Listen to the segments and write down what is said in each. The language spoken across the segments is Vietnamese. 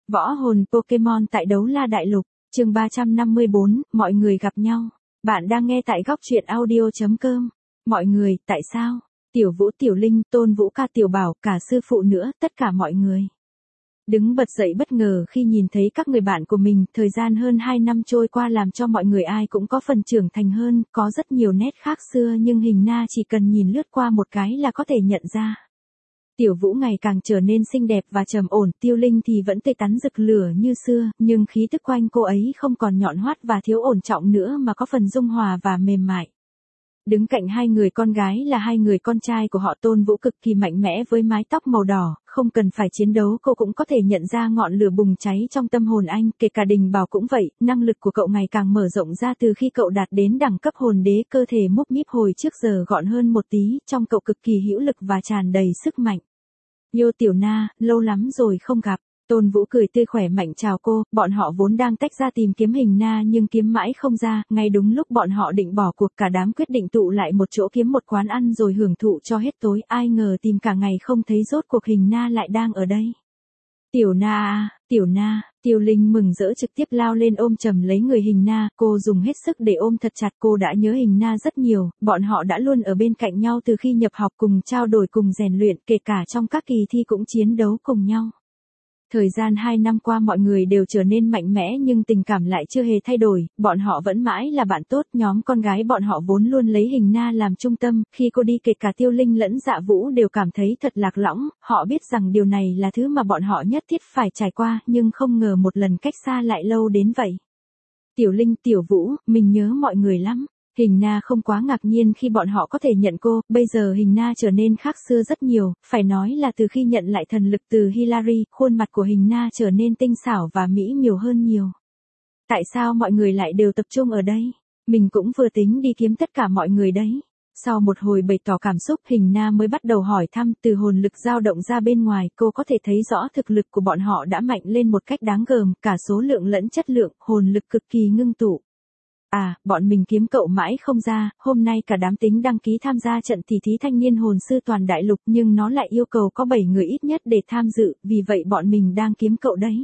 Võ hồn Pokemon tại Đấu La Đại Lục, chương 354, mọi người gặp nhau. Bạn đang nghe tại góc truyện audio.com. Mọi người, tại sao? Tiểu Vũ, Tiểu Linh, Tôn Vũ ca, Tiểu Bảo, cả sư phụ nữa, tất cả mọi người. Đứng bật dậy bất ngờ khi nhìn thấy các người bạn của mình, thời gian hơn 2 năm trôi qua làm cho mọi người ai cũng có phần trưởng thành hơn, có rất nhiều nét khác xưa nhưng Hình Na chỉ cần nhìn lướt qua một cái là có thể nhận ra. Tiểu Vũ ngày càng trở nên xinh đẹp và trầm ổn, Tiêu Linh thì vẫn tươi tắn rực lửa như xưa, nhưng khí tức quanh cô ấy không còn nhọn hoắt và thiếu ổn trọng nữa mà có phần dung hòa và mềm mại. Đứng cạnh hai người con gái là hai người con trai của họ, Tôn Vũ cực kỳ mạnh mẽ với mái tóc màu đỏ, không cần phải chiến đấu cô cũng có thể nhận ra ngọn lửa bùng cháy trong tâm hồn anh, kể cả Đình Bảo cũng vậy, năng lực của cậu ngày càng mở rộng ra từ khi cậu đạt đến đẳng cấp hồn đế, cơ thể múp míp hồi trước giờ gọn hơn một tí, trong cậu cực kỳ hữu lực và tràn đầy sức mạnh. Yo Tiểu Na, lâu lắm rồi không gặp. Tôn Vũ cười tươi khỏe mạnh chào cô, bọn họ vốn đang tách ra tìm kiếm Hình Na nhưng kiếm mãi không ra, ngay đúng lúc bọn họ định bỏ cuộc cả đám quyết định tụ lại một chỗ kiếm một quán ăn rồi hưởng thụ cho hết tối, ai ngờ tìm cả ngày không thấy rốt cuộc Hình Na lại đang ở đây. Tiểu Na à, Tiểu Na, Tiêu Linh mừng rỡ trực tiếp lao lên ôm chầm lấy người Hình Na, cô dùng hết sức để ôm thật chặt, cô đã nhớ Hình Na rất nhiều, bọn họ đã luôn ở bên cạnh nhau từ khi nhập học, cùng trao đổi, cùng rèn luyện, kể cả trong các kỳ thi cũng chiến đấu cùng nhau. Thời gian 2 năm qua mọi người đều trở nên mạnh mẽ nhưng tình cảm lại chưa hề thay đổi, bọn họ vẫn mãi là bạn tốt, nhóm con gái bọn họ vốn luôn lấy Hình Na làm trung tâm, khi cô đi kể cả Tiêu Linh lẫn Dạ Vũ đều cảm thấy thật lạc lõng, họ biết rằng điều này là thứ mà bọn họ nhất thiết phải trải qua, nhưng không ngờ một lần cách xa lại lâu đến vậy. Tiểu Linh, Tiểu Vũ, mình nhớ mọi người lắm. Hình Na không quá ngạc nhiên khi bọn họ có thể nhận cô, bây giờ Hình Na trở nên khác xưa rất nhiều, phải nói là từ khi nhận lại thần lực từ Hilary, khuôn mặt của Hình Na trở nên tinh xảo và mỹ miều hơn nhiều. Tại sao mọi người lại đều tập trung ở đây? Mình cũng vừa tính đi kiếm tất cả mọi người đấy. Sau một hồi bày tỏ cảm xúc, Hình Na mới bắt đầu hỏi thăm, từ hồn lực dao động ra bên ngoài, cô có thể thấy rõ thực lực của bọn họ đã mạnh lên một cách đáng gờm, cả số lượng lẫn chất lượng, hồn lực cực kỳ ngưng tụ. À, bọn mình kiếm cậu mãi không ra, hôm nay cả đám tính đăng ký tham gia trận tỷ thí thanh niên hồn sư toàn đại lục nhưng nó lại yêu cầu có 7 người ít nhất để tham dự, vì vậy bọn mình đang kiếm cậu đấy.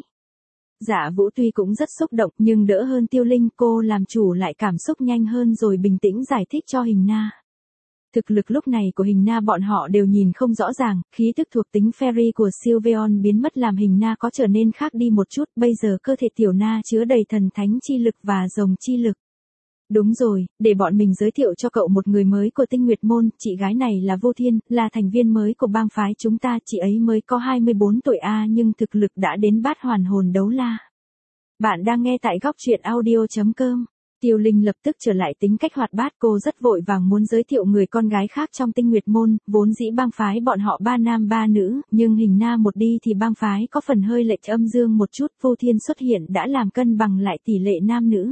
Dạ Vũ tuy cũng rất xúc động nhưng đỡ hơn Tiêu Linh, cô làm chủ lại cảm xúc nhanh hơn rồi bình tĩnh giải thích cho Hình Na. Thực lực lúc này của Hình Na bọn họ đều nhìn không rõ ràng, khí tức thuộc tính Fairy của Sylveon biến mất làm Hình Na có trở nên khác đi một chút, bây giờ cơ thể Tiểu Na chứa đầy thần thánh chi lực và rồng chi lực. Đúng rồi, để bọn mình giới thiệu cho cậu một người mới của Tinh Nguyệt Môn, chị gái này là Vô Thiên, là thành viên mới của bang phái chúng ta, chị ấy mới có 24 tuổi nhưng thực lực đã đến bát hoàn hồn đấu la. Bạn đang nghe tại góc truyện audio.com. Tiêu Linh lập tức trở lại tính cách hoạt bát, cô rất vội vàng muốn giới thiệu người con gái khác trong Tinh Nguyệt Môn, vốn dĩ bang phái bọn họ 3 nam 3 nữ, nhưng Hình Na một đi thì bang phái có phần hơi lệch âm dương một chút, Vô Thiên xuất hiện đã làm cân bằng lại tỷ lệ nam nữ.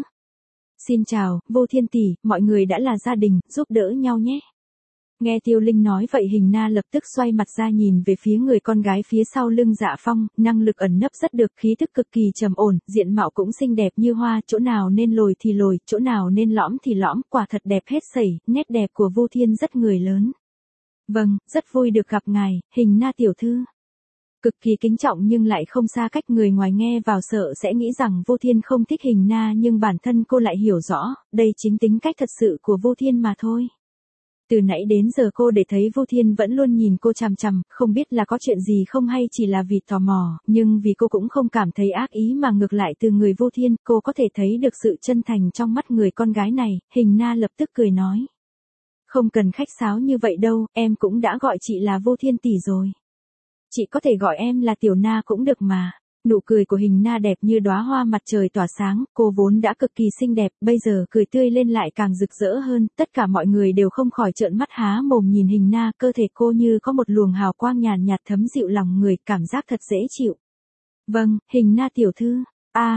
Xin chào, Vô Thiên tỷ, mọi người đã là gia đình, giúp đỡ nhau nhé. Nghe Tiêu Linh nói vậy Hình Na lập tức xoay mặt ra nhìn về phía người con gái phía sau lưng Dạ Phong, năng lực ẩn nấp rất được, khí thức cực kỳ trầm ổn, diện mạo cũng xinh đẹp như hoa, chỗ nào nên lồi thì lồi, chỗ nào nên lõm thì lõm, quả thật đẹp hết sẩy, nét đẹp của Vô Thiên rất người lớn. Vâng, rất vui được gặp ngài, Hình Na tiểu thư. Cực kỳ kính trọng nhưng lại không xa cách, người ngoài nghe vào sợ sẽ nghĩ rằng Vô Thiên không thích Hình Na nhưng bản thân cô lại hiểu rõ, đây chính tính cách thật sự của Vô Thiên mà thôi. Từ nãy đến giờ cô để thấy Vô Thiên vẫn luôn nhìn cô chằm chằm, không biết là có chuyện gì không hay chỉ là vì tò mò, nhưng vì cô cũng không cảm thấy ác ý mà ngược lại từ người Vô Thiên, cô có thể thấy được sự chân thành trong mắt người con gái này, Hình Na lập tức cười nói. Không cần khách sáo như vậy đâu, em cũng đã gọi chị là Vô Thiên tỷ rồi. Chị có thể gọi em là Tiểu Na cũng được mà. Nụ cười của Hình Na đẹp như đóa hoa mặt trời tỏa sáng, cô vốn đã cực kỳ xinh đẹp, bây giờ cười tươi lên lại càng rực rỡ hơn, tất cả mọi người đều không khỏi trợn mắt há mồm nhìn Hình Na, cơ thể cô như có một luồng hào quang nhàn nhạt thấm dịu lòng người, cảm giác thật dễ chịu. Vâng, Hình Na tiểu thư. Ha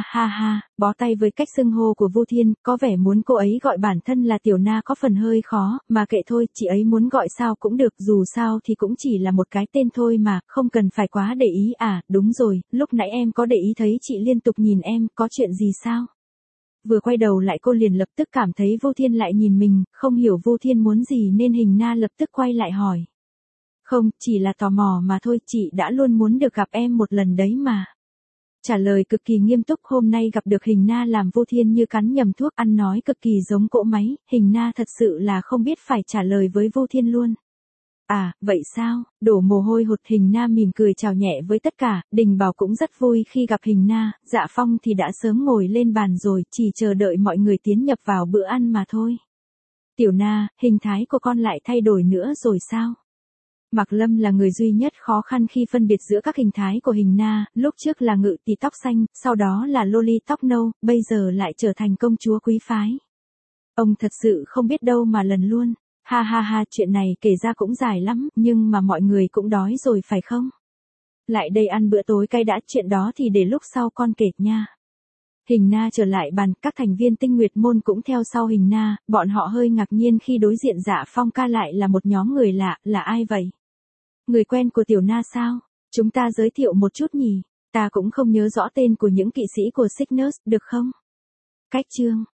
ha, bó tay với cách xưng hô của Vô Thiên, có vẻ muốn cô ấy gọi bản thân là Tiểu Na có phần hơi khó, mà kệ thôi, chị ấy muốn gọi sao cũng được, dù sao thì cũng chỉ là một cái tên thôi mà, không cần phải quá để ý. Đúng rồi, lúc nãy em có để ý thấy chị liên tục nhìn em, có chuyện gì sao? Vừa quay đầu lại cô liền lập tức cảm thấy Vô Thiên lại nhìn mình, không hiểu Vô Thiên muốn gì nên Hình Na lập tức quay lại hỏi. Không, chỉ là tò mò mà thôi, chị đã luôn muốn được gặp em một lần đấy mà. Trả lời cực kỳ nghiêm túc, hôm nay gặp được Hình Na làm Vô Thiên như cắn nhầm thuốc, ăn nói cực kỳ giống cỗ máy, Hình Na thật sự là không biết phải trả lời với Vô Thiên luôn. À, vậy sao, đổ mồ hôi hột. Hình Na mỉm cười chào nhẹ với tất cả, Đình Bảo cũng rất vui khi gặp Hình Na, Dạ Phong thì đã sớm ngồi lên bàn rồi, chỉ chờ đợi mọi người tiến nhập vào bữa ăn mà thôi. Tiểu Na, hình thái của con lại thay đổi nữa rồi sao? Mạc Lâm là người duy nhất khó khăn khi phân biệt giữa các hình thái của Hình Na, lúc trước là ngự tỷ tóc xanh, sau đó là loli tóc nâu, bây giờ lại trở thành công chúa quý phái. Ông thật sự không biết đâu mà lần luôn. Ha ha ha, chuyện này kể ra cũng dài lắm, nhưng mà mọi người cũng đói rồi phải không? Lại đây ăn bữa tối cay đã, chuyện đó thì để lúc sau con kể nha. Hình Na trở lại bàn, các thành viên Tinh Nguyệt môn cũng theo sau Hình Na, bọn họ hơi ngạc nhiên khi đối diện Dạ Phong ca lại là một nhóm người lạ, là ai vậy? Người quen của Tiểu Na sao? Chúng ta giới thiệu một chút nhỉ? Ta cũng không nhớ rõ tên của những kỵ sĩ của Cygnus, được không? Cách chương